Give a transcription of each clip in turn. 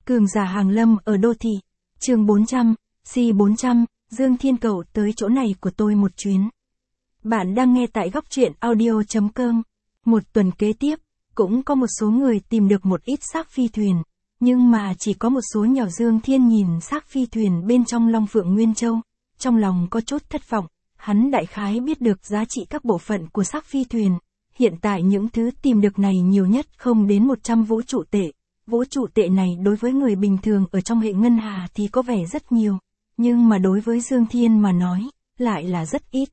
Cường giả hàng lâm ở đô thị. Chương 400, C400, Dương Thiên cậu tới chỗ này của tôi một chuyến. Bạn đang nghe tại góc truyện audio.com. Một tuần kế tiếp, cũng có một số người tìm được một ít xác phi thuyền, nhưng mà chỉ có một số nhỏ. Dương Thiên nhìn xác phi thuyền bên trong Long Phượng Nguyên Châu, trong lòng có chút thất vọng. Hắn đại khái biết được giá trị các bộ phận của xác phi thuyền. Hiện tại những thứ tìm được này nhiều nhất không đến 100 vũ trụ tệ. Vũ trụ tệ này đối với người bình thường ở trong hệ ngân hà thì có vẻ rất nhiều, nhưng mà đối với Dương Thiên mà nói, lại là rất ít.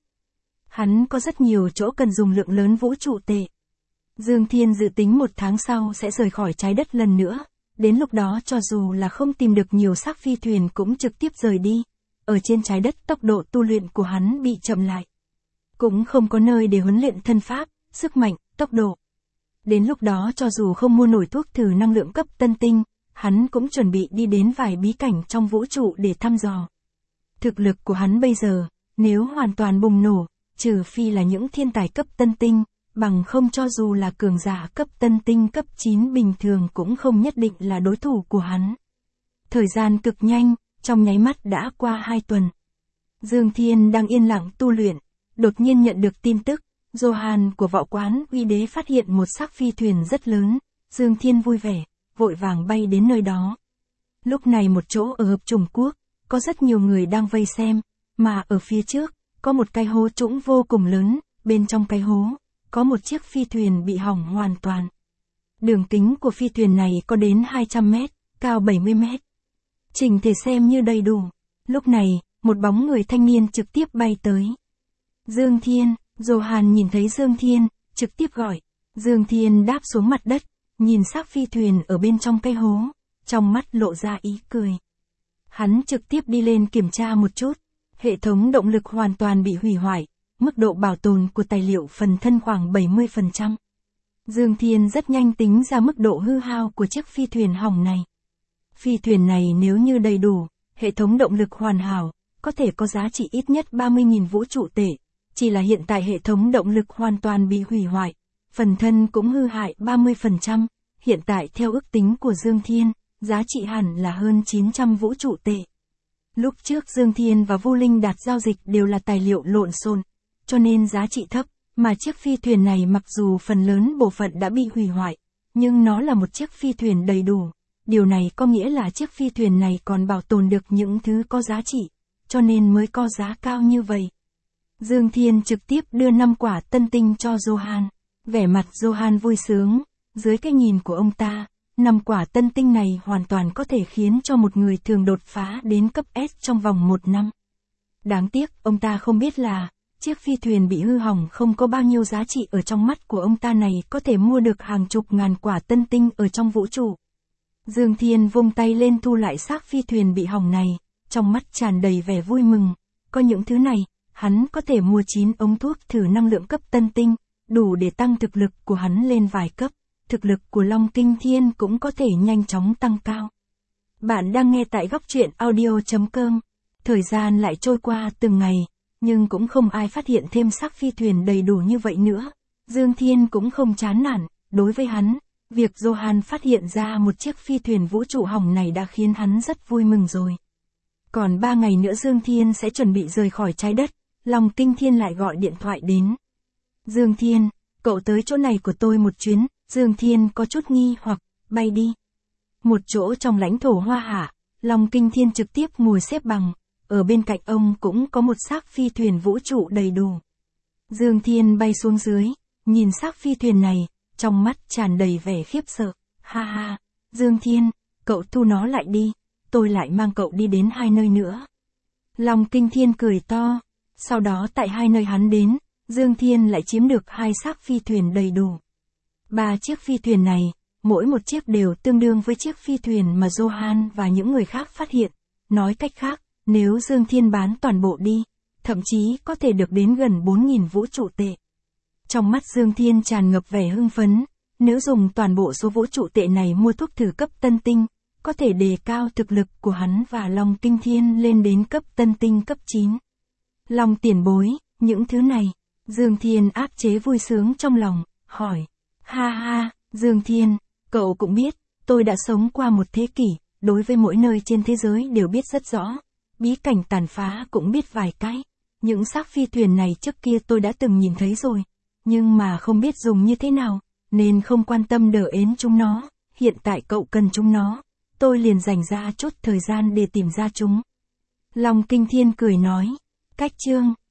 Hắn có rất nhiều chỗ cần dùng lượng lớn vũ trụ tệ. Dương Thiên dự tính 1 tháng sau sẽ rời khỏi trái đất lần nữa, đến lúc đó cho dù là không tìm được nhiều xác phi thuyền cũng trực tiếp rời đi. Ở trên trái đất tốc độ tu luyện của hắn bị chậm lại. Cũng không có nơi để huấn luyện thân pháp, sức mạnh, tốc độ. Đến lúc đó cho dù không mua nổi thuốc thử năng lượng cấp tân tinh, hắn cũng chuẩn bị đi đến vài bí cảnh trong vũ trụ để thăm dò. Thực lực của hắn bây giờ, nếu hoàn toàn bùng nổ, trừ phi là những thiên tài cấp tân tinh, bằng không cho dù là cường giả cấp tân tinh cấp 9 bình thường cũng không nhất định là đối thủ của hắn. Thời gian cực nhanh, trong nháy mắt đã qua 2 tuần. Dương Thiên đang yên lặng tu luyện, đột nhiên nhận được tin tức. Johan của võ quán uy đế phát hiện một xác phi thuyền rất lớn. Dương Thiên vui vẻ, vội vàng bay đến nơi đó. Lúc này một chỗ ở Hợp Chủng Quốc, có rất nhiều người đang vây xem, mà ở phía trước, có một cái hố trũng vô cùng lớn, bên trong cái hố, có một chiếc phi thuyền bị hỏng hoàn toàn. Đường kính của phi thuyền này có đến 200 mét, cao 70 mét. Chỉnh thể xem như đầy đủ. Lúc này, một bóng người thanh niên trực tiếp bay tới. Dương Thiên. Johan nhìn thấy Dương Thiên, trực tiếp gọi. Dương Thiên đáp xuống mặt đất, nhìn xác phi thuyền ở bên trong cái hố, trong mắt lộ ra ý cười. Hắn trực tiếp đi lên kiểm tra một chút, hệ thống động lực hoàn toàn bị hủy hoại, mức độ bảo tồn của tài liệu phần thân khoảng 70%. Dương Thiên rất nhanh tính ra mức độ hư hao của chiếc phi thuyền hỏng này. Phi thuyền này nếu như đầy đủ, hệ thống động lực hoàn hảo, có thể có giá trị ít nhất 30.000 vũ trụ tệ. Chỉ là hiện tại hệ thống động lực hoàn toàn bị hủy hoại, phần thân cũng hư hại 30%, hiện tại theo ước tính của Dương Thiên, giá trị hẳn là hơn 900 vũ trụ tệ. Lúc trước Dương Thiên và Vu Linh Đạt giao dịch đều là tài liệu lộn xộn, cho nên giá trị thấp, mà chiếc phi thuyền này mặc dù phần lớn bộ phận đã bị hủy hoại, nhưng nó là một chiếc phi thuyền đầy đủ. Điều này có nghĩa là chiếc phi thuyền này còn bảo tồn được những thứ có giá trị, cho nên mới có giá cao như vậy. Dương Thiên trực tiếp đưa 5 quả tân tinh cho Johan. Vẻ mặt Johan vui sướng, dưới cái nhìn của ông ta, 5 quả tân tinh này hoàn toàn có thể khiến cho một người thường đột phá đến cấp S trong vòng 1 năm. Đáng tiếc, ông ta không biết là, chiếc phi thuyền bị hư hỏng không có bao nhiêu giá trị ở trong mắt của ông ta này có thể mua được hàng chục ngàn quả tân tinh ở trong vũ trụ. Dương Thiên vung tay lên thu lại xác phi thuyền bị hỏng này, trong mắt tràn đầy vẻ vui mừng, có những thứ này. Hắn có thể mua 9 ống thuốc thử năng lượng cấp tân tinh, đủ để tăng thực lực của hắn lên vài cấp, thực lực của Long Kinh Thiên cũng có thể nhanh chóng tăng cao. Bạn đang nghe tại góc truyện audio.com. Thời gian lại trôi qua từng ngày, nhưng cũng không ai phát hiện thêm xác phi thuyền đầy đủ như vậy nữa. Dương Thiên cũng không chán nản, đối với hắn, việc Johan phát hiện ra một chiếc phi thuyền vũ trụ hỏng này đã khiến hắn rất vui mừng rồi. Còn 3 ngày nữa Dương Thiên sẽ chuẩn bị rời khỏi trái đất. Long Kinh Thiên lại gọi điện thoại đến. Dương Thiên, cậu tới chỗ này của tôi một chuyến. Dương Thiên có chút nghi hoặc, bay đi. Một chỗ trong lãnh thổ Hoa Hạ, Long Kinh Thiên trực tiếp ngồi xếp bằng, ở bên cạnh ông cũng có một xác phi thuyền vũ trụ đầy đủ. Dương Thiên bay xuống dưới, nhìn xác phi thuyền này, trong mắt tràn đầy vẻ khiếp sợ. Ha ha, Dương Thiên, cậu thu nó lại đi, tôi lại mang cậu đi đến 2 nơi nữa. Long Kinh Thiên cười to. Sau đó tại 2 nơi hắn đến, Dương Thiên lại chiếm được 2 xác phi thuyền đầy đủ. 3 chiếc phi thuyền này, mỗi một chiếc đều tương đương với chiếc phi thuyền mà Johan và những người khác phát hiện. Nói cách khác, nếu Dương Thiên bán toàn bộ đi, thậm chí có thể được đến gần 4.000 vũ trụ tệ. Trong mắt Dương Thiên tràn ngập vẻ hưng phấn, nếu dùng toàn bộ số vũ trụ tệ này mua thuốc thử cấp tân tinh, có thể đề cao thực lực của hắn và Long Kinh Thiên lên đến cấp tân tinh cấp 9. Long tiền bối, những thứ này, Dương Thiên áp chế vui sướng trong lòng, hỏi. Ha ha, Dương Thiên, cậu cũng biết, tôi đã sống qua một thế kỷ, đối với mỗi nơi trên thế giới đều biết rất rõ. Bí cảnh tàn phá cũng biết vài cái. Những xác phi thuyền này trước kia tôi đã từng nhìn thấy rồi. Nhưng mà không biết dùng như thế nào, nên không quan tâm đỡ ến chúng nó. Hiện tại cậu cần chúng nó. Tôi liền dành ra chút thời gian để tìm ra chúng. Long Kinh Thiên cười nói. Cách chương